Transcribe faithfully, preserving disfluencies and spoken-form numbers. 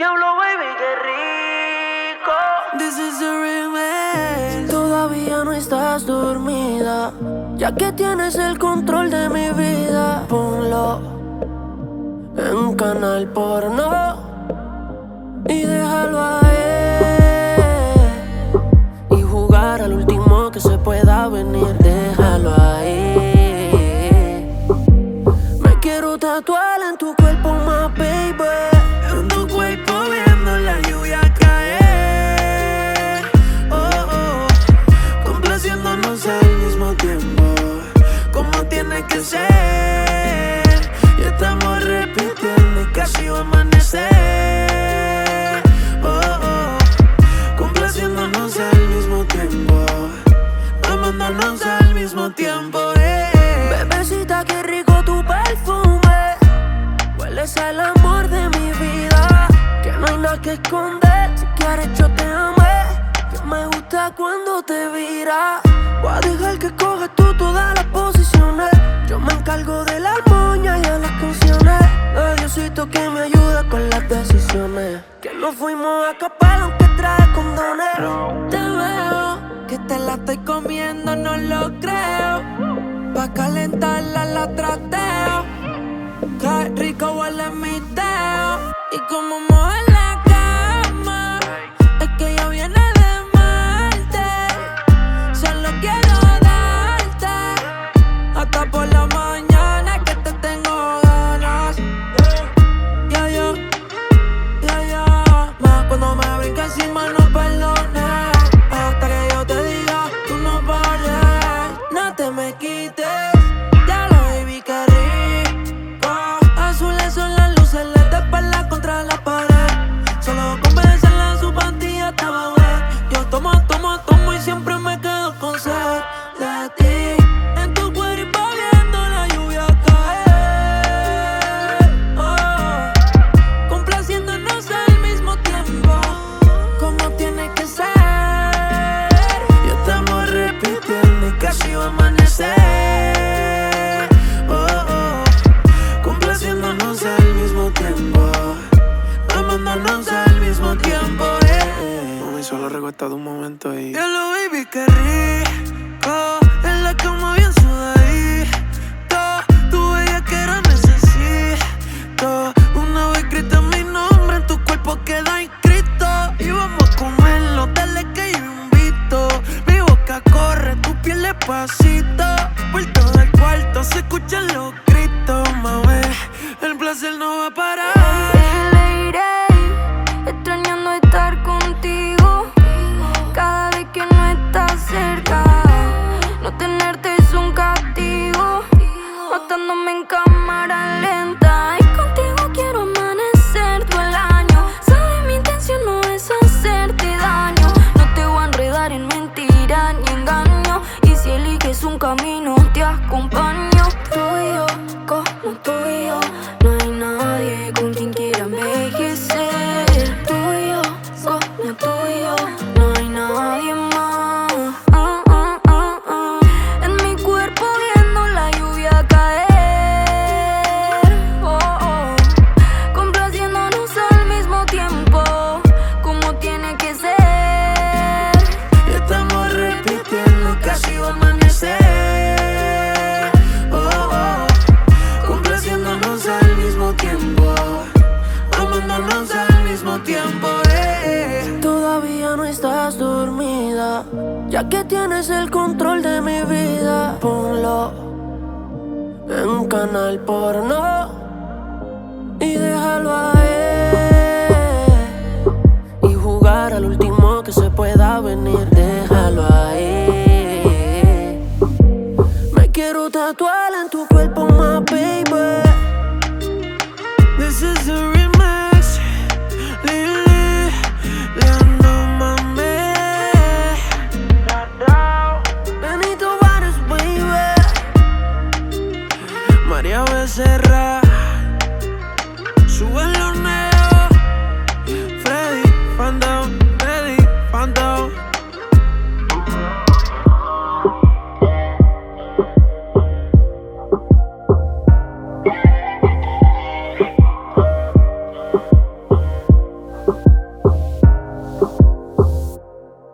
Diablo, baby, qué rico. This is the remix. Todavía no estás dormida, ya que tienes el control de mi vida. Ponlo en canal porno y déjalo ahí. Y jugar al último que se pueda venir. Déjalo ahí. Me quiero tatuar en tu cuerpo, más baby. En tu cuerpo viendo la lluvia caer. Oh, oh. Complaciéndonos al mismo tiempo, como tiene que ser. Y estamos repitiendo y casi va a amanecer. Oh, oh. Complaciéndonos al mismo tiempo, amándonos al mismo tiempo. eh. Bebecita, qué rico tu perfume. Hueles al amor de mi vida, que no hay nada que esconder. Si quieres yo te amé, que me gusta cuando te vira. Voy a dejar que cojas tú todas las posiciones. Yo me encargo de la armonía y de las canciones. A Diosito que me ayuda con las decisiones. Que nos fuimos a capar aunque trae condones. Te veo que te la estoy comiendo, no lo creo. Pa' calentarla la trateo. Qué rico huele mi dedo. Y como mueve la cama, es que ya viene de Marte. Solo quiero darte hasta por la mañana, que te tengo ganas. Ya, ya, ya, ya. Más cuando me brinca encima no perdones. Hasta que yo te diga, tú no pares. No te me quites. Ya lo baby, qué rico. Azules son las luces, le de espalda contra la pared. Solo con besarla en su pantilla estaba wet. Yo tomo, tomo, tomo y siempre me quedo con sed de ti. En tu cuerpo viendo la lluvia caer. Oh, complaciéndonos al mismo tiempo, como tiene que ser. Y estamos repitiendo y casi va a amanecer. Oh, oh, complaciéndonos al mismo tiempo, amándonos al mismo tiempo. eh. Mami, solo recuesta un momento y... Diablo, baby, qué rico. En la cama bien sudadito. Tu bellaquera necesito. Una vez grita mi nombre, en tu cuerpo queda inscrito. Y vamos a comerlo, dale que yo invito. Mi boca corre, tu piel despacito. Por todo el cuarto se escuchan los gritos, mami. El placer no va a parar. Le iré extrañando estar contigo. Cada vez que no estás cerca, no tenerte es un castigo, matándome en cámara lenta. Y contigo quiero amanecer todo el año. Sabes, mi intención no es hacerte daño. No te voy a enredar en mentiras ni engaño. Y si eliges un camino te acompaño. Tú y yo, como tú y yo, no hay nadie con quien quiera envejecer. Tú y yo, como tú y yo, no hay nadie más. Ah, ah, ah, ah. En mi cuerpo viendo la lluvia caer. Oh, oh. Complaciéndonos al mismo tiempo, como tiene que ser. Y estamos repitiendo, casi va a amanecer. Oh, oh. Complaciéndonos al mismo tiempo, amándonos al mismo tiempo. eh. Todavía no estás dormida, ya que tienes el control de mi vida. Ponlo en canal porno y déjalo ahí. Y jugar al último que se pueda venir. Déjalo ahí. Me quiero tatuar en